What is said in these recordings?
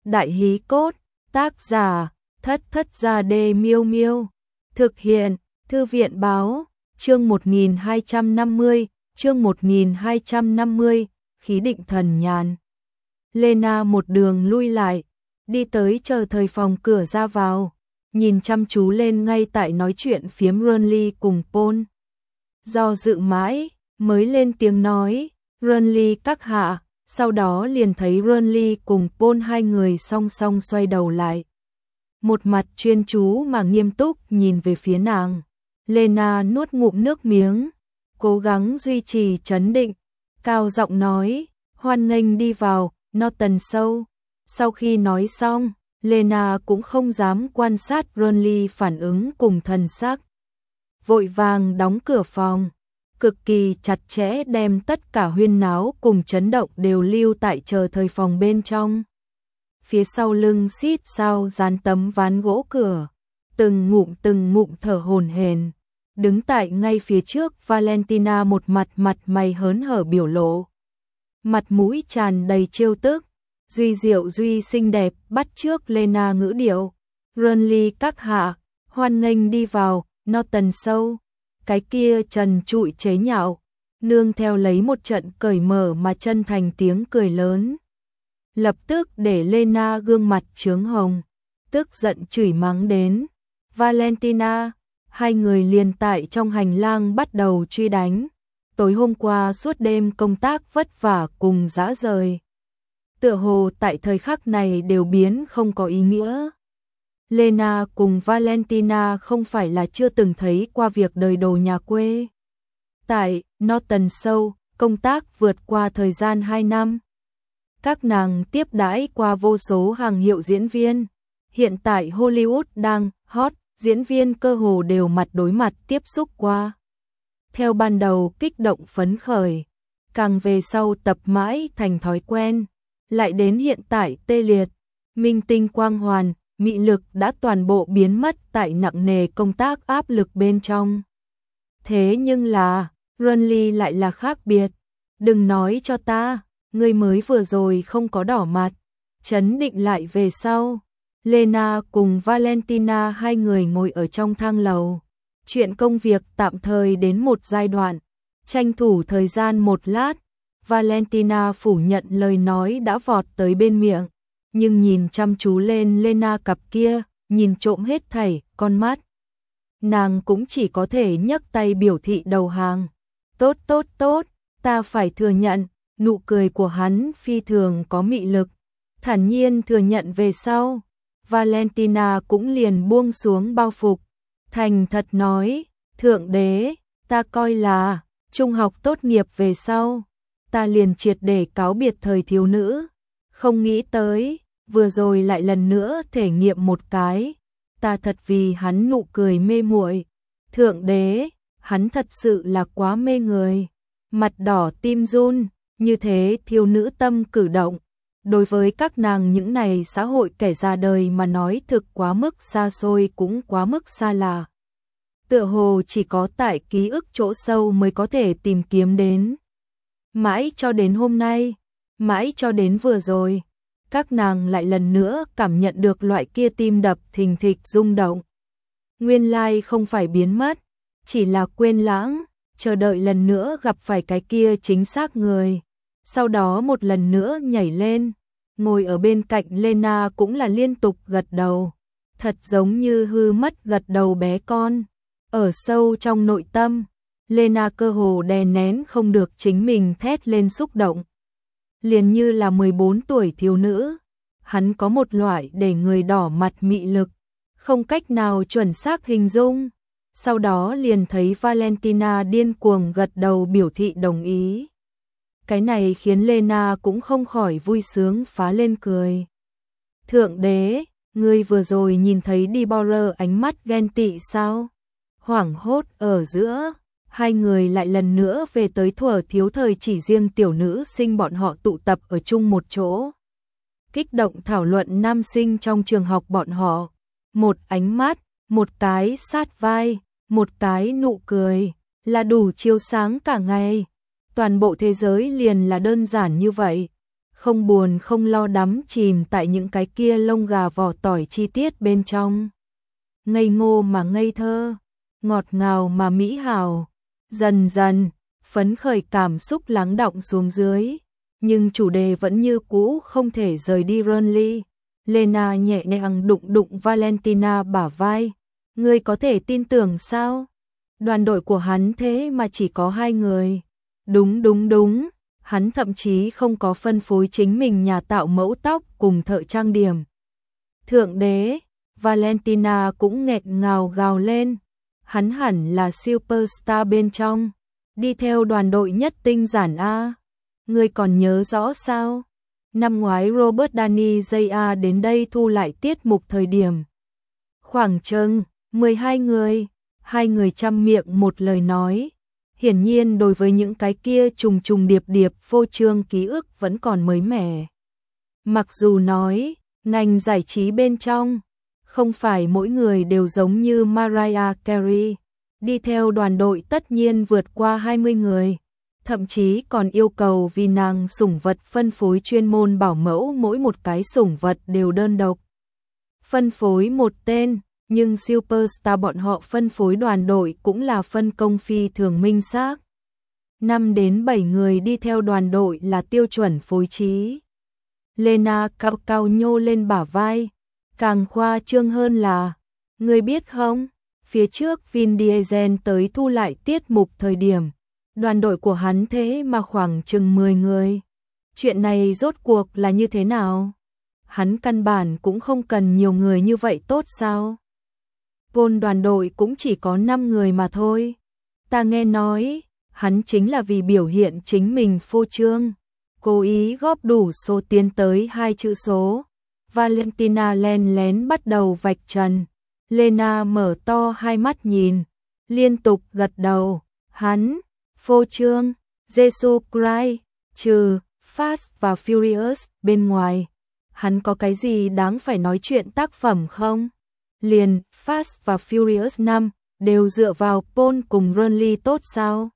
Đại hí cốt, tác giả, Thất Thất Gia Đê Miêu Miêu. Thực hiện, Thư viện báo, chương 1250, chương 1250, khí định thần nhàn. Lena một đường lui lại, đi tới chờ thời phòng cửa ra vào, nhìn chăm chú lên ngay tại nói chuyện phiếm Renly cùng Paul. Do dự mãi, mới lên tiếng nói, Renly các hạ, sau đó liền thấy Renly cùng Paul hai người song song xoay đầu lại. Một mặt chuyên chú mà nghiêm túc nhìn về phía nàng. Lena nuốt ngụm nước miếng, cố gắng duy trì trấn định, cao giọng nói, hoan nghênh đi vào, Norton Sâu. Sau khi nói xong, Lena cũng không dám quan sát Renly phản ứng cùng thần sắc. Vội vàng đóng cửa phòng, cực kỳ chặt chẽ đem tất cả huyên náo cùng chấn động đều lưu tại chờ thời phòng bên trong. Phía sau lưng xít sao dán tấm ván gỗ cửa, từng ngụm thở hổn hển. Đứng tại ngay phía trước Valentina một mặt mày hớn hở biểu lộ. Mặt mũi tràn đầy trêu tức, duy diệu duy xinh đẹp bắt chước Lena ngữ điệu. Renly các hạ, hoan nghênh đi vào, Norton Sâu. Cái kia trần trụi chế nhạo, nương theo lấy một trận cởi mở mà chân thành tiếng cười lớn. Lập tức để Lena gương mặt chướng hồng, tức giận chửi mắng đến. Valentina, hai người liền tại trong hành lang bắt đầu truy đánh. Tối hôm qua suốt đêm công tác vất vả cùng dã rời. Tựa hồ tại thời khắc này đều biến không có ý nghĩa. Lena cùng Valentina không phải là chưa từng thấy qua việc đời đồ nhà quê. Tại Norton Sâu, công tác vượt qua thời gian 2 năm. Các nàng tiếp đãi qua vô số hàng hiệu diễn viên. Hiện tại Hollywood đang hot, diễn viên cơ hồ đều mặt đối mặt tiếp xúc qua. Theo ban đầu kích động phấn khởi, càng về sau tập mãi thành thói quen, lại đến hiện tại tê liệt, minh tinh quang hoàn, mị lực đã toàn bộ biến mất tại nặng nề công tác áp lực bên trong. Thế nhưng là, Renly lại là khác biệt. Đừng nói cho ta, ngươi mới vừa rồi không có đỏ mặt. Trấn định lại về sau. Lena cùng Valentina hai người ngồi ở trong thang lầu. Chuyện công việc tạm thời đến một giai đoạn. Tranh thủ thời gian một lát, Valentina phủ nhận lời nói đã vọt tới bên miệng. Nhưng nhìn chăm chú lên Lena cặp kia, nhìn trộm hết thảy, con mắt. Nàng cũng chỉ có thể nhấc tay biểu thị đầu hàng. Tốt, ta phải thừa nhận, nụ cười của hắn phi thường có mị lực. Thản nhiên thừa nhận về sau, Valentina cũng liền buông xuống bao phục. Thành thật nói, thượng đế, ta coi là, trung học tốt nghiệp về sau, ta liền triệt để cáo biệt thời thiếu nữ. Không nghĩ tới, vừa rồi lại lần nữa thể nghiệm một cái, ta thật vì hắn nụ cười mê muội. Thượng đế, hắn thật sự là quá mê người. Mặt đỏ tim run, như thế thiếu nữ tâm cử động. Đối với các nàng những này xã hội kẻ ra đời mà nói thực quá mức xa xôi cũng quá mức xa lạ. Tựa hồ chỉ có tại ký ức chỗ sâu mới có thể tìm kiếm đến. Mãi cho đến hôm nay, mãi cho đến vừa rồi, các nàng lại lần nữa cảm nhận được loại kia tim đập thình thịch rung động. Nguyên lai không phải biến mất, chỉ là quên lãng, chờ đợi lần nữa gặp phải cái kia chính xác người. Sau đó một lần nữa nhảy lên, ngồi ở bên cạnh Lena cũng là liên tục gật đầu. Thật giống như hư mất gật đầu bé con. Ở sâu trong nội tâm, Lena cơ hồ đè nén không được chính mình thét lên xúc động. Liền như là 14 tuổi thiếu nữ, hắn có một loại để người đỏ mặt mị lực, không cách nào chuẩn xác hình dung. Sau đó liền thấy Valentina điên cuồng gật đầu biểu thị đồng ý. Cái này khiến Lena cũng không khỏi vui sướng phá lên cười. Thượng đế, ngươi vừa rồi nhìn thấy Deborah ánh mắt ghen tị sao? Hoảng hốt ở giữa, hai người lại lần nữa về tới thuở thiếu thời chỉ riêng tiểu nữ sinh bọn họ tụ tập ở chung một chỗ. Kích động thảo luận nam sinh trong trường học bọn họ. Một ánh mắt, một cái sát vai, một cái nụ cười, là đủ chiếu sáng cả ngày. Toàn bộ thế giới liền là đơn giản như vậy. không buồn không lo đắm chìm tại những cái kia lông gà vỏ tỏi chi tiết bên trong. Ngây ngô mà ngây thơ, ngọt ngào mà mỹ hảo. Dần dần, phấn khởi cảm xúc lắng đọng xuống dưới, nhưng chủ đề vẫn như cũ không thể rời đi Renly. Lena nhẹ nhàng đụng đụng Valentina bả vai. Ngươi có thể tin tưởng sao? Đoàn đội của hắn thế mà chỉ có 2 người. Đúng. Hắn thậm chí không có phân phối chính mình nhà tạo mẫu tóc cùng thợ trang điểm. Thượng đế, Valentina cũng nghẹn ngào gào lên. Hắn hẳn là superstar bên trong. Đi theo đoàn đội nhất tinh giản A. Ngươi còn nhớ rõ sao? Năm ngoái Robert Downey Jr. đến đây thu lại tiết mục thời điểm. Khoảng chừng 12 người, 2 người trăm miệng một lời nói. Hiển nhiên đối với những cái kia trùng trùng điệp điệp phô trương ký ức vẫn còn mới mẻ. Mặc dù nói, ngành giải trí bên trong, không phải mỗi người đều giống như Mariah Carey, đi theo đoàn đội tất nhiên vượt qua 20 người, thậm chí còn yêu cầu vì nàng sủng vật phân phối chuyên môn bảo mẫu mỗi một cái sủng vật đều đơn độc. Phân phối một tên, nhưng superstar bọn họ phân phối đoàn đội cũng là phân công phi thường minh xác. 5 đến 7 người đi theo đoàn đội là tiêu chuẩn phối trí. Lena cao cao nhô lên bả vai, càng khoa trương hơn là, ngươi biết không, phía trước Vin Diesel tới thu lại tiết mục thời điểm, đoàn đội của hắn thế mà khoảng chừng 10 người. Chuyện này rốt cuộc là như thế nào? Hắn căn bản cũng không cần nhiều người như vậy tốt sao? Paul đoàn đội cũng chỉ có 5 người mà thôi. Ta nghe nói, hắn chính là vì biểu hiện chính mình phô trương, cố ý góp đủ số tiến tới 2 chữ số. Valentina len lén bắt đầu vạch trần. Lena mở to hai mắt nhìn, liên tục gật đầu. Hắn, phô trương, Jesus Christ, trừ Fast và Furious bên ngoài, hắn có cái gì đáng phải nói chuyện tác phẩm không? Liền Fast và Furious 5 đều dựa vào Paul cùng Renly tốt sao?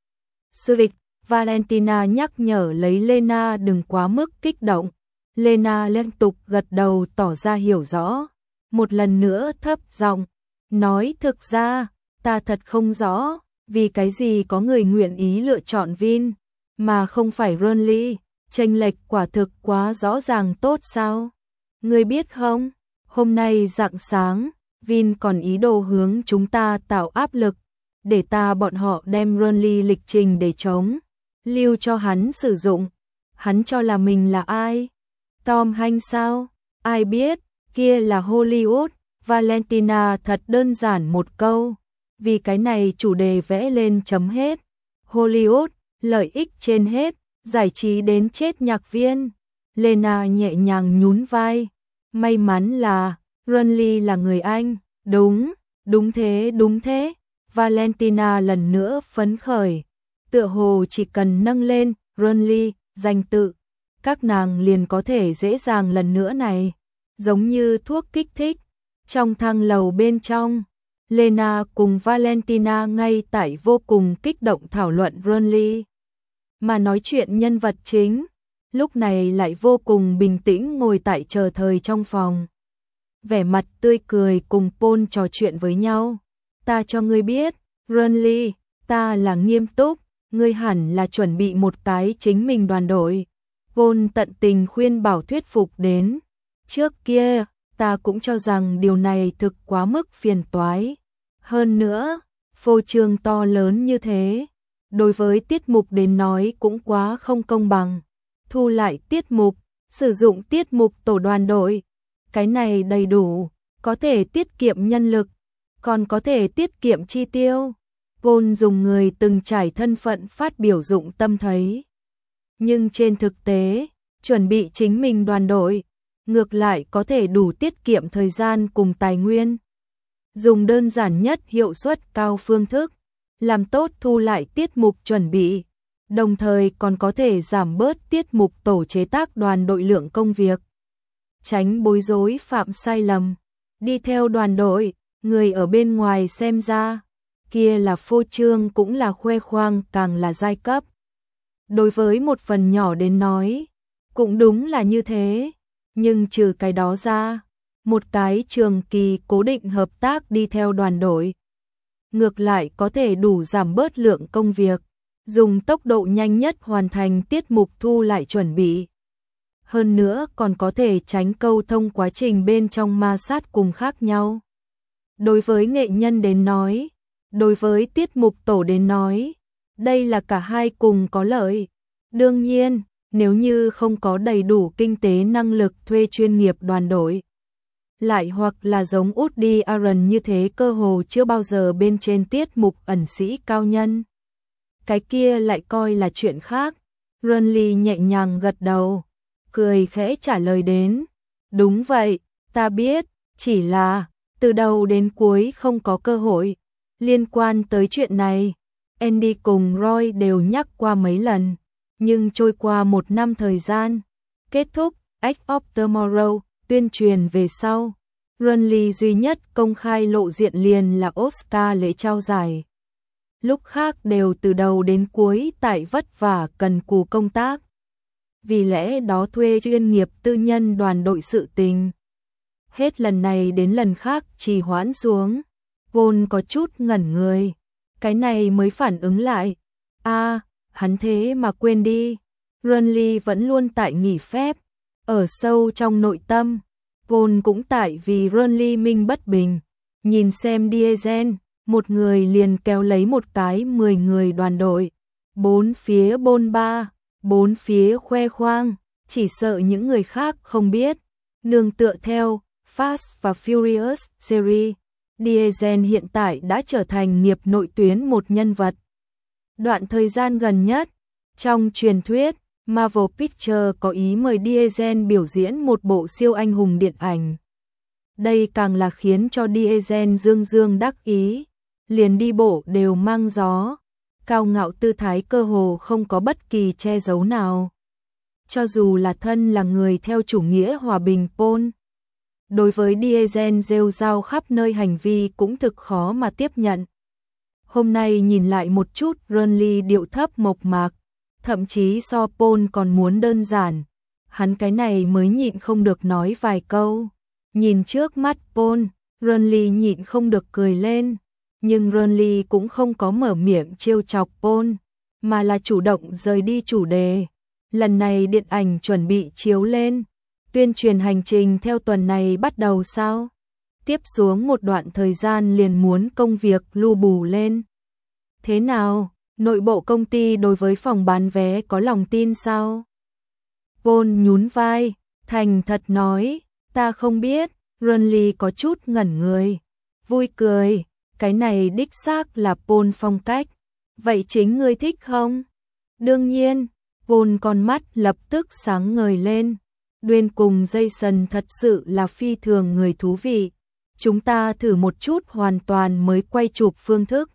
Civic, Valentina nhắc nhở lấy Lena đừng quá mức kích động. Lena liên tục gật đầu tỏ ra hiểu rõ. Một lần nữa thấp giọng nói, thực ra ta thật không rõ vì cái gì có người nguyện ý lựa chọn Vin mà không phải Renly, chênh lệch quả thực quá rõ ràng tốt sao? Ngươi biết không, hôm nay rạng sáng, Vin còn ý đồ hướng chúng ta tạo áp lực để bọn họ đem Renly lịch trình để chống, lưu cho hắn sử dụng. Hắn cho là mình là ai? Tom Hanks sao? Ai biết, kia là Hollywood. Valentina thật đơn giản một câu, vì cái này chủ đề vẽ lên chấm hết. Hollywood, lợi ích trên hết, giải trí đến chết nhạc viên. Lena nhẹ nhàng nhún vai. May mắn là Renly là người Anh. Đúng thế. Valentina lần nữa phấn khởi, tựa hồ chỉ cần nâng lên Renly danh tự, các nàng liền có thể dễ dàng lần nữa này, giống như thuốc kích thích. Trong thang lầu bên trong, Lena cùng Valentina ngay tại vô cùng kích động thảo luận Renly, mà nói chuyện nhân vật chính, lúc này lại vô cùng bình tĩnh ngồi tại chờ thời trong phòng. Vẻ mặt tươi cười cùng Paul trò chuyện với nhau. Ta cho ngươi biết, Renly, ta là nghiêm túc, ngươi hẳn là chuẩn bị một cái chính mình đoàn đội. Paul tận tình khuyên bảo thuyết phục đến. Trước kia, ta cũng cho rằng điều này thực quá mức phiền toái. Hơn nữa, phô trương to lớn như thế, đối với tiết mục đến nói cũng quá không công bằng. Thu lại tiết mục, sử dụng tiết mục tổ đoàn đội, cái này đầy đủ, có thể tiết kiệm nhân lực, còn có thể tiết kiệm chi tiêu. Paul dùng người từng trải thân phận phát biểu dụng tâm thấy. Nhưng trên thực tế, chuẩn bị chính mình đoàn đội, ngược lại có thể đủ tiết kiệm thời gian cùng tài nguyên. Dùng đơn giản nhất hiệu suất cao phương thức, làm tốt thu lại tiết mục chuẩn bị, đồng thời còn có thể giảm bớt tiết mục tổ chế tác đoàn đội lượng công việc. Tránh bối rối phạm sai lầm, đi theo đoàn đội, người ở bên ngoài xem ra, kia là phô trương cũng là khoe khoang càng là giai cấp. Đối với một phần nhỏ đến nói, Cũng đúng là như thế, nhưng trừ cái đó ra, một cái trường kỳ cố định hợp tác đi theo đoàn đội. Ngược lại có thể đủ giảm bớt lượng công việc, dùng tốc độ nhanh nhất hoàn thành tiết mục thu lại chuẩn bị. Hơn nữa còn có thể tránh câu thông quá trình bên trong ma sát cùng khác nhau. Đối với nghệ nhân đến nói, đối với tiết mục tổ đến nói, đây là cả hai cùng có lợi. Đương nhiên, nếu như không có đầy đủ kinh tế năng lực thuê chuyên nghiệp đoàn đội, lại hoặc là giống Woody Allen như thế cơ hồ chưa bao giờ bên trên tiết mục ẩn sĩ cao nhân, cái kia lại coi là chuyện khác. Renly nhẹ nhàng gật đầu, cười khẽ trả lời đến, đúng vậy, ta biết, chỉ là từ đầu đến cuối không có cơ hội. Liên quan tới chuyện này, Andy cùng Roy đều nhắc qua mấy lần, nhưng trôi qua 1 năm thời gian, kết thúc Edge of Tomorrow, tuyên truyền về sau, Renly duy nhất công khai lộ diện liền là Oscar lễ trao giải. Lúc khác đều từ đầu đến cuối tại vất vả cần cù công tác. Vì lẽ đó thuê chuyên nghiệp tư nhân đoàn đội sự tình. Hết lần này đến lần khác trì hoãn xuống. Paul có chút ngẩn người. Cái này mới phản ứng lại. Hắn thế mà quên đi. Renly vẫn luôn tại nghỉ phép. Ở sâu trong nội tâm, Paul cũng tại vì Renly minh bất bình. Nhìn xem Diesel, một người liền kéo lấy một cái 10 người đoàn đội. Bốn phía bôn ba, bốn phía khoe khoang, chỉ sợ những người khác không biết. Nương tựa theo Fast và Furious series, Diesel hiện tại đã trở thành nghiệp nội tuyến một nhân vật. Đoạn thời gian gần nhất, trong truyền thuyết, Marvel Pictures có ý mời Diesel biểu diễn một bộ siêu anh hùng điện ảnh. Đây càng là khiến cho Diesel dương dương đắc ý, liền đi bộ đều mang gió, cao ngạo tư thái cơ hồ không có bất kỳ che giấu nào. Cho dù là thân là người theo chủ nghĩa hòa bình Paul, đối với Diesel rêu rao khắp nơi hành vi cũng thực khó mà tiếp nhận. Hôm nay nhìn lại một chút, Renly điệu thấp mộc mạc, thậm chí so Paul còn muốn đơn giản. Hắn cái này mới nhịn không được nói vài câu. Nhìn trước mắt Paul, Renly nhịn không được cười lên. Nhưng Renly cũng không có mở miệng trêu chọc Paul, mà là chủ động rời đi chủ đề. Lần này điện ảnh chuẩn bị chiếu lên, tuyên truyền hành trình theo tuần này bắt đầu sao? Tiếp xuống một đoạn thời gian liền muốn công việc lu bù lên. Thế nào, nội bộ công ty đối với phòng bán vé có lòng tin sao? Paul nhún vai, thành thật nói, ta không biết. Renly có chút ngẩn người, vui cười, cái này đích xác là Paul phong cách. Vậy chính ngươi thích không? Đương nhiên. Paul con mắt lập tức sáng ngời lên. Dwayne cùng Jason thật sự là phi thường người thú vị. Chúng ta thử một chút hoàn toàn mới quay chụp phương thức.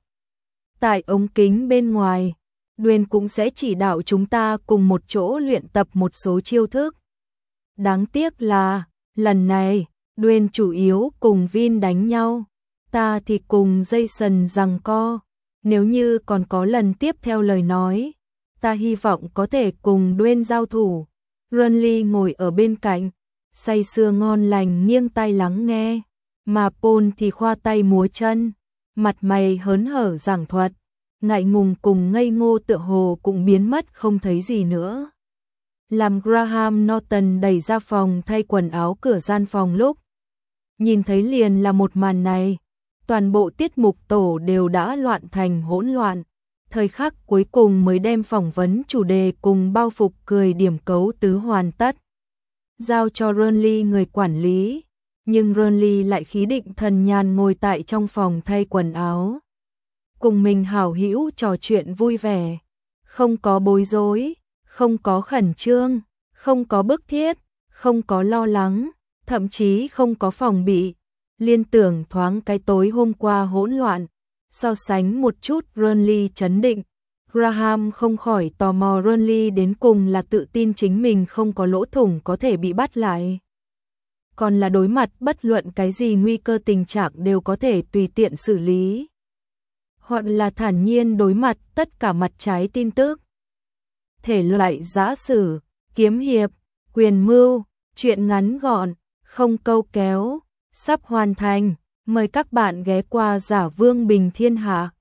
Tại ống kính bên ngoài, Dwayne cũng sẽ chỉ đạo chúng ta cùng một chỗ luyện tập một số chiêu thức. Đáng tiếc là, lần này, Dwayne chủ yếu cùng Vin đánh nhau. Ta thì cùng Jason giằng co. Nếu như còn có lần tiếp theo lời nói, ta hy vọng có thể cùng Dwayne giao thủ. Renly ngồi ở bên cạnh, say sưa ngon lành nghiêng tai lắng nghe, mà Paul thì khoa tay múa chân, mặt mày hớn hở giảng thuật, ngại ngùng cùng ngây ngô tựa hồ cũng biến mất không thấy gì nữa. Làm Graham Norton đẩy ra phòng thay quần áo cửa gian phòng lúc nhìn thấy liền là một màn này, toàn bộ tiết mục tổ đều đã loạn thành hỗn loạn. Thời khắc cuối cùng mới đem phỏng vấn chủ đề cùng bao phục cười điểm cấu tứ hoàn tất. Giao cho Renly người quản lý, nhưng Renly lại khí định thần nhàn ngồi tại trong phòng thay quần áo. Cùng mình hảo hữu trò chuyện vui vẻ, không có bối rối, không có khẩn trương, không có bức thiết, không có lo lắng, thậm chí không có phòng bị. Liên tưởng thoáng cái tối hôm qua hỗn loạn. So sánh một chút Renly chấn định, Graham không khỏi tò mò Renly đến cùng là tự tin chính mình không có lỗ thủng có thể bị bắt lại, còn là đối mặt bất luận cái gì nguy cơ tình trạng đều có thể tùy tiện xử lý, hoặc là thản nhiên đối mặt tất cả mặt trái tin tức. Thể loại giã sử, kiếm hiệp, Quyền mưu, chuyện ngắn gọn, không câu kéo, sắp hoàn thành. Mời các bạn ghé qua Giả Vương Bình Thiên Hạ.